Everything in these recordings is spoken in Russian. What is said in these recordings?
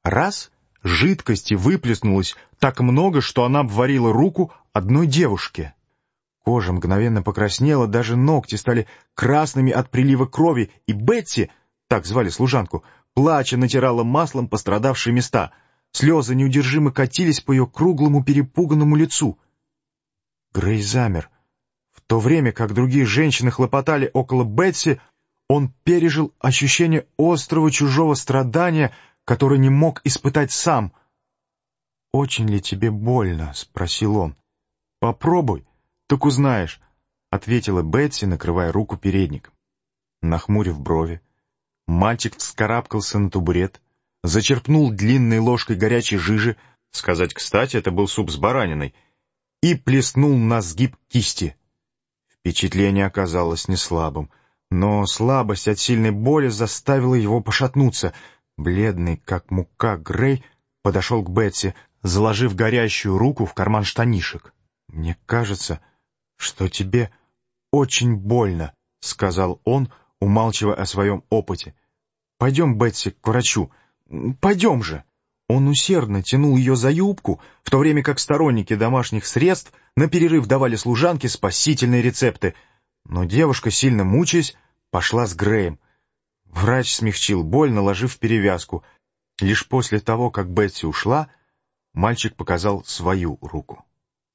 Раз жидкости выплеснулось так много, что она обварила руку одной девушке. Кожа мгновенно покраснела, даже ногти стали красными от прилива крови, и Бетси, так звали служанку, плача натирала маслом пострадавшие места. Слезы неудержимо катились по ее круглому перепуганному лицу. Грей замер. В то время, как другие женщины хлопотали около Бетси, он пережил ощущение острого чужого страдания, которое не мог испытать сам. «Очень ли тебе больно?» — спросил он. «Попробуй, так узнаешь», — ответила Бетси, накрывая руку передником. Нахмурив брови, мальчик вскарабкался на табурет, зачерпнул длинной ложкой горячей жижи, сказать кстати, это был суп с бараниной, и плеснул на сгиб кисти. Впечатление оказалось неслабым, но слабость от сильной боли заставила его пошатнуться. Бледный, как мука, Грей подошел к Бетси, заложив горящую руку в карман штанишек. «Мне кажется, что тебе очень больно», — сказал он, умалчивая о своем опыте. «Пойдем, Бетси, к врачу. Пойдем же!» Он усердно тянул ее за юбку, в то время как сторонники домашних средств на перерыв давали служанке спасительные рецепты. Но девушка, сильно мучаясь, пошла с Греем. Врач смягчил боль, наложив перевязку. Лишь после того, как Бетси ушла, мальчик показал свою руку.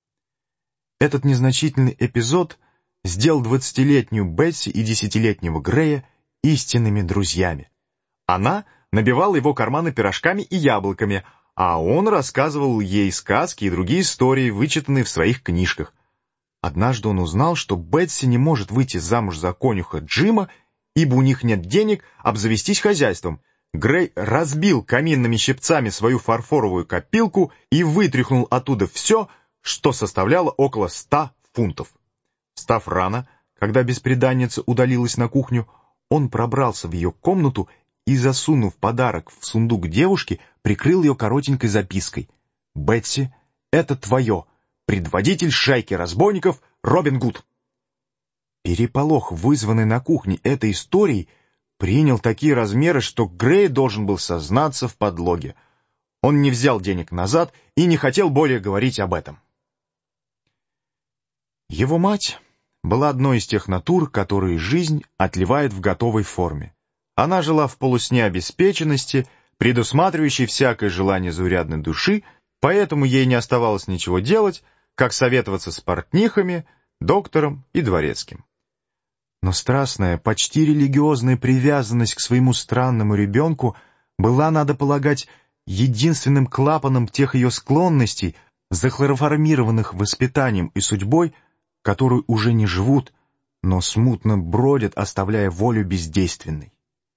Этот незначительный эпизод сделал 20-летнюю Бетси и 10-летнего Грея истинными друзьями. Она набивала его карманы пирожками и яблоками, а он рассказывал ей сказки и другие истории, вычитанные в своих книжках. Однажды он узнал, что Бетси не может выйти замуж за конюха Джима, ибо у них нет денег обзавестись хозяйством. Грей разбил каминными щипцами свою фарфоровую копилку и вытряхнул оттуда все, что составляло около 100 фунтов. Встав рано, когда бесприданница удалилась на кухню, он пробрался в ее комнату и, засунув подарок в сундук девушки, прикрыл ее коротенькой запиской. «Бетси, это твое. Предводитель шайки разбойников Робин Гуд». Переполох, вызванный на кухне этой историей, принял такие размеры, что Грей должен был сознаться в подлоге. Он не взял денег назад и не хотел более говорить об этом. Его мать была одной из тех натур, которые жизнь отливает в готовой форме. Она жила в полусне обеспеченности, предусматривающей всякое желание заурядной души, поэтому ей не оставалось ничего делать, как советоваться с портнихами, доктором и дворецким. Но страстная, почти религиозная привязанность к своему странному ребенку была, надо полагать, единственным клапаном тех ее склонностей, захлороформированных воспитанием и судьбой, которые уже не живут, но смутно бродят, оставляя волю бездейственной.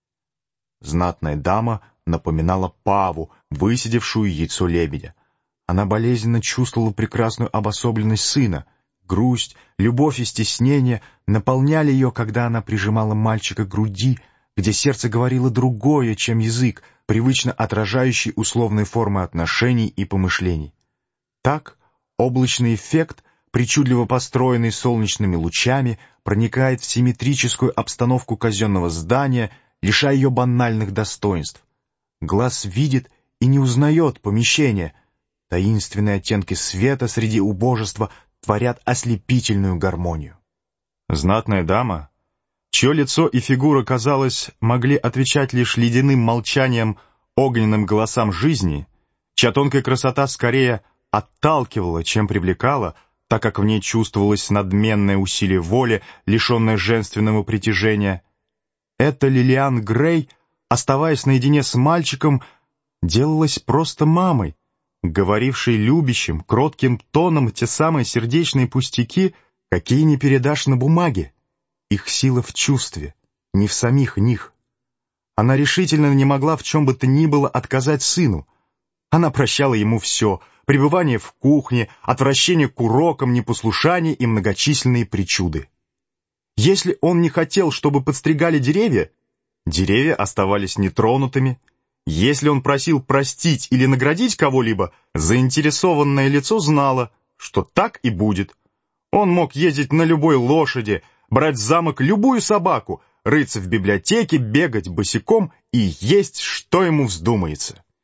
Знатная дама напоминала паву, высидевшую яйцо лебедя. Она болезненно чувствовала прекрасную обособленность сына. Грусть, любовь и стеснение наполняли ее, когда она прижимала мальчика к груди, где сердце говорило другое, чем язык, привычно отражающий условные формы отношений и помышлений. Так облачный эффект, причудливо построенный солнечными лучами, проникает в симметрическую обстановку казенного здания, лишая ее банальных достоинств. Глаз видит и не узнает помещение. Таинственные оттенки света среди убожества творят ослепительную гармонию. Знатная дама, чье лицо и фигура, казалось, могли отвечать лишь ледяным молчанием огненным голосам жизни, чья тонкая красота скорее отталкивала, чем привлекала, так как в ней чувствовалось надменное усилие воли, лишенное женственного притяжения. Эта Лилиан Грей, оставаясь наедине с мальчиком, делалась просто мамой, говорившей любящим, кротким тоном те самые сердечные пустяки, какие не передашь на бумаге. Их сила в чувстве, не в самих них. Она решительно не могла в чем бы то ни было отказать сыну. Она прощала ему все — пребывание в кухне, отвращение к урокам, непослушание и многочисленные причуды. Если он не хотел, чтобы подстригали деревья, деревья оставались нетронутыми. Если он просил простить или наградить кого-либо, заинтересованное лицо знало, что так и будет. Он мог ездить на любой лошади, брать в замок любую собаку, рыться в библиотеке, бегать босиком и есть, что ему вздумается.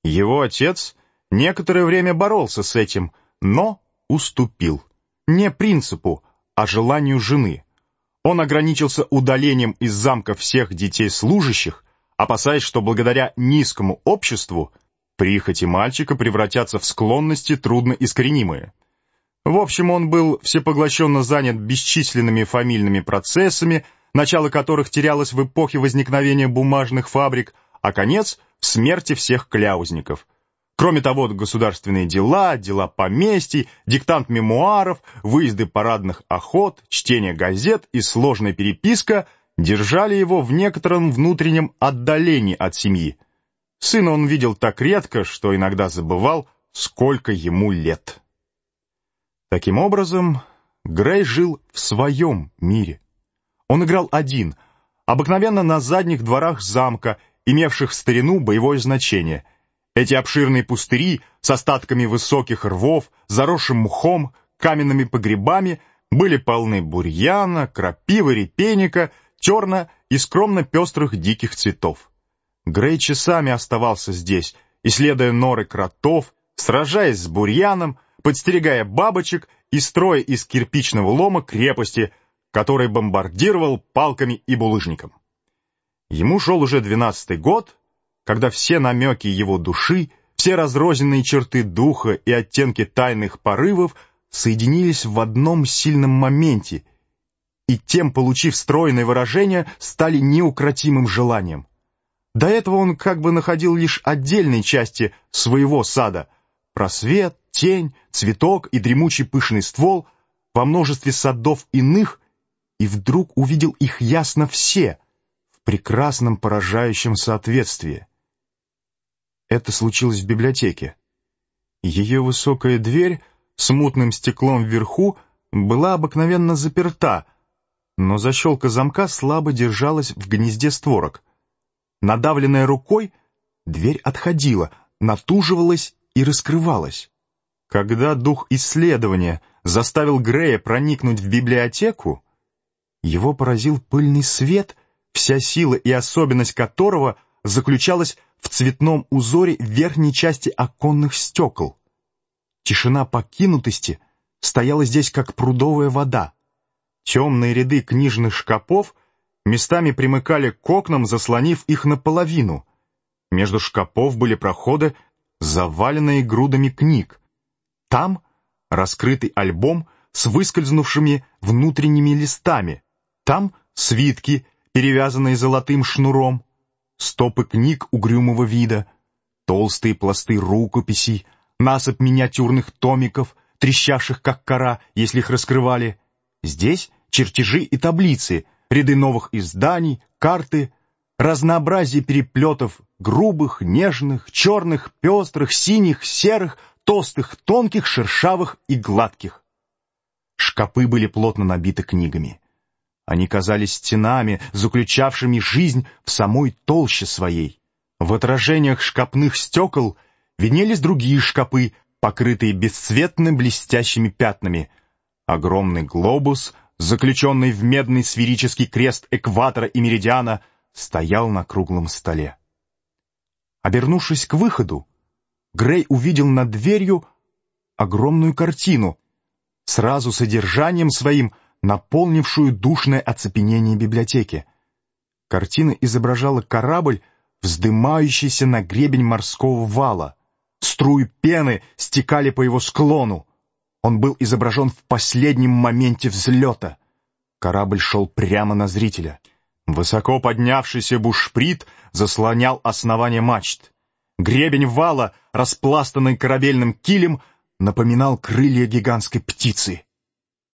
Его отец некоторое время боролся с этим, но уступил. Не принципу, а желанию жены. Он ограничился удалением из замка всех детей служащих, опасаясь, что благодаря низкому обществу прихоти мальчика превратятся в склонности трудноискоренимые. В общем, он был всепоглощенно занят бесчисленными фамильными процессами, начало которых терялось в эпохе возникновения бумажных фабрик, а конец — в смерти всех кляузников. Кроме того, государственные дела, дела поместий, диктант мемуаров, выезды парадных охот, чтение газет и сложная переписка держали его в некотором внутреннем отдалении от семьи. Сына он видел так редко, что иногда забывал, сколько ему лет. Таким образом, Грей жил в своем мире. Он играл один, обыкновенно на задних дворах замка, имевших в старину боевое значение. Эти обширные пустыри с остатками высоких рвов, заросшим мхом, каменными погребами были полны бурьяна, крапивы, репейника, терна и скромно пестрых диких цветов. Грей часами оставался здесь, исследуя норы кротов, сражаясь с бурьяном, подстерегая бабочек и строя из кирпичного лома крепости, который бомбардировал палками и булыжником. Ему шел уже 12-й год, когда все намеки его души, все разрозненные черты духа и оттенки тайных порывов соединились в одном сильном моменте, и тем, получив стройное выражение, стали неукротимым желанием. До этого он как бы находил лишь отдельные части своего сада — просвет, тень, цветок и дремучий пышный ствол во множестве садов иных, и вдруг увидел их ясно все, в прекрасном поражающем соответствии. Это случилось в библиотеке. Ее высокая дверь с мутным стеклом вверху была обыкновенно заперта, но защелка замка слабо держалась в гнезде створок. Надавленная рукой, дверь отходила, натуживалась и раскрывалась. Когда дух исследования заставил Грея проникнуть в библиотеку, его поразил пыльный свет, вся сила и особенность которого заключалась в цветном узоре верхней части оконных стекол. Тишина покинутости стояла здесь, как прудовая вода. Темные ряды книжных шкафов местами примыкали к окнам, заслонив их наполовину. Между шкафов были проходы, заваленные грудами книг. Там раскрытый альбом с выскользнувшими внутренними листами. Там свитки, перевязанные золотым шнуром. Стопы книг угрюмого вида, толстые пласты рукописей, насыпь миниатюрных томиков, трещавших как кора, если их раскрывали. Здесь чертежи и таблицы, ряды новых изданий, карты, разнообразие переплетов грубых, нежных, черных, пестрых, синих, серых, толстых, тонких, шершавых и гладких. Шкапы были плотно набиты книгами. Они казались стенами, заключавшими жизнь в самой толще своей. В отражениях шкапных стекол виднелись другие шкапы, покрытые бесцветно блестящими пятнами. Огромный глобус, заключенный в медный сферический крест экватора и меридиана, стоял на круглом столе. Обернувшись к выходу, Грей увидел над дверью огромную картину, сразу содержанием своим наполнившую душное оцепенение библиотеки. Картина изображала корабль, вздымающийся на гребень морского вала. Струи пены стекали по его склону. Он был изображен в последнем моменте взлета. Корабль шел прямо на зрителя. Высоко поднявшийся бушприт заслонял основание мачт. Гребень вала, распластанный корабельным килем, напоминал крылья гигантской птицы.